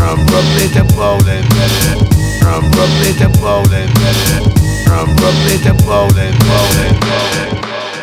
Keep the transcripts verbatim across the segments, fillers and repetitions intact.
From Brooklyn to Poland, better. From Brooklyn to Poland, better. From Brooklyn to Poland, Poland, Poland.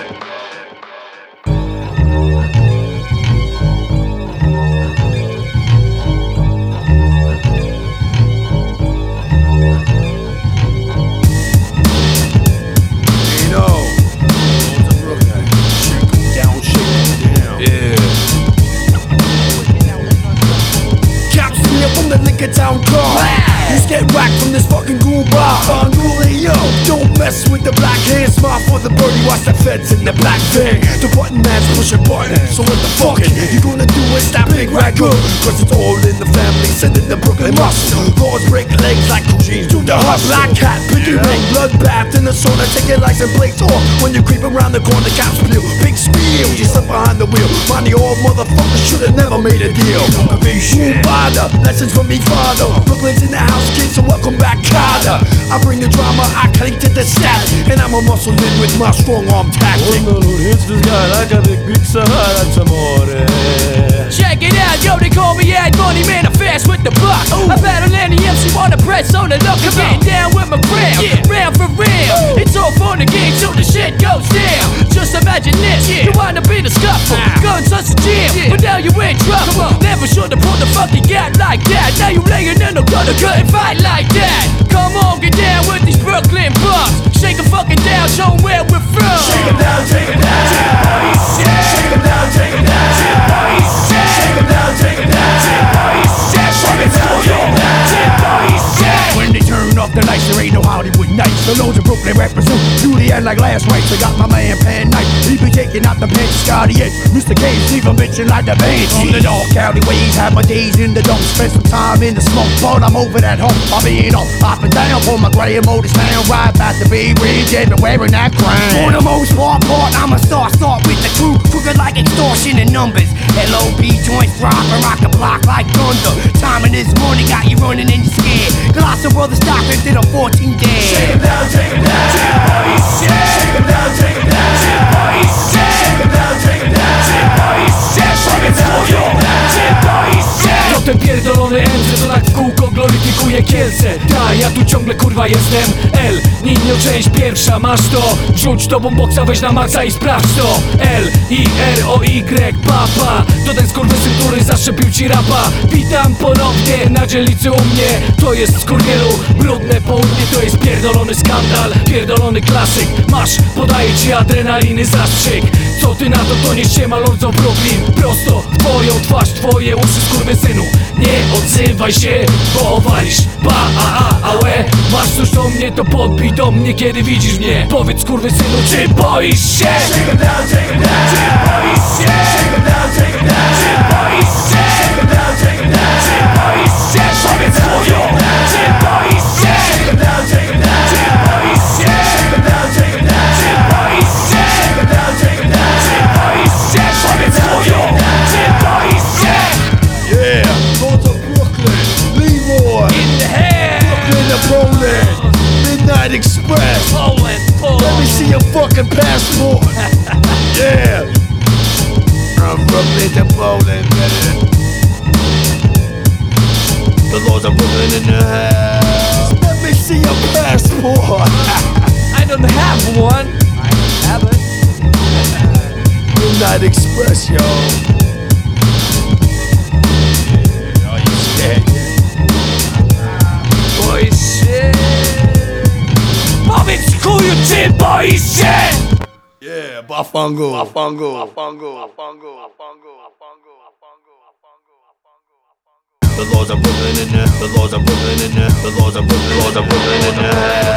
Town car. He's getting whacked from this fucking ghoul bar. Unruly, yo, don't mess with the black hands. Smile for the birdie, watch the feds in the black van. The button man's pushing buttons, so what the fuck you gonna do is that big ragu? Cause it's all in the family, sending the Brooklyn muscle. Lords break legs like Cousins do the hustle. Black cat, piggy ring, bloodbath in the sauna. Take your license plates off when you creep around the corner. Cops peel, big spiel, you slip behind the wheel. Mind the old motherfucker should've never made a deal. Motivation, bother, lessons from me father. Brooklyn's in the house, kids, so welcome back, Carter. I bring the drama, I cling to the stack, and I'm a muscle in with my strong arm tactic. Quando non hits this guy like a big pizza, that's amore. Check it out, yo, they call me Ad Money, man, I'm fast with the buck. I battle any M C, wanna press on the luck. I'm getting down with my crown, yeah. Round for real. Ooh. It's all for the game till the shit goes down. Just imagine this, yeah. You wind up in a scuffle, ah. Guns such a jam, yeah. But now you in trouble. Never should've pulled the fucking gap like that. Now you laying in the gutter, couldn't fight like that. Come on, get down with these Brooklyn bucks. Shake 'em fucking down, show 'em where we're from. Shake 'em down, take 'em down. Shake 'em down, take 'em down. Shake 'em down, take 'em down. When they turn off the lights, there ain't no Hollywood nights. The loads of Brooklyn represent through the end like last rights. I got my man Pan Knight, he be taking out the bench, Scotty Edge. Mister Cage, leave him bitchin' like the band. From the dark alleyways, have my days in the dump. Spend some time in the smoke, but I'm over that hump. I'm being up, up and down for my gray motors town. Ride past the Bay Ridge, and wearing that crown. For the most part, part, I'm a star, start with the crew. Crooked like extortion and numbers. L O P joints rock and rock the block like thunder. Timing this morning got you running and you scared. Colossal Brothers Stockton did a fourteen days. Shake 'em down, take 'em down. Shake 'em down, take 'em down. Shake 'em down, take 'em down. No ten pierdolony M C to tak w kółko gloryfikuje Kielce. Ta, ja tu ciągle kurwa jestem L, Ninio część pierwsza, masz to. Rzuć to boomboxa, weź na maxa i sprawdź to. L, I, R, O, Y, papa. To ten skurwysyn, który zaszczepił ci rapa. Witam ponownie na dzielnicy u mnie. To jest skurwielu, brudne południe. To jest pierdolony skandal, pierdolony klasyk. Masz, podaję ci adrenaliny zastrzyk. Co ty na to, to nie ściema Lords of Brooklyn. Prosto w twoją twarz, twoje uszy, skurwysynu. Nie odzywaj się, bo walisz. Ba, a, a, a, łe. Masz coś do mnie, to podbij do mnie, kiedy widzisz mnie. Powiedz skurwysynu, czy boisz się? Shake 'em down, take 'em down. Czy boisz się? Shake 'em down, take 'em down. Czy boisz się? Shake 'em down, take 'em down. Czy boisz się? Powiedz swoją. Czy boisz się? Shake 'em down, take 'em down. Czy boisz się? Shake 'em down, take 'em down. Czy boisz się? Shake 'em down, take 'em down. Czy boisz się? Powiedz swoją. Czy boisz się? Yeah, Lords of Brooklyn, Leroy In the head. Brooklyn to Poland, Midnight Express. Poland, Poland. Let me see your fucking passport. Yeah. From Brooklyn to Poland, better. The Lords of Brooklyn in the house. Let me see your passport. I don't have one. I have it. Midnight Express, yo. Are you scared? Boisz się. Powiedz chuju, czy boisz się? Yeah, Bafango. Bafango. Bafango. Bafango. Bafango. The Lords of Brooklyn in there. The Lords of Brooklyn in there. The Lords of Brooklyn. Lords of Brooklyn in there.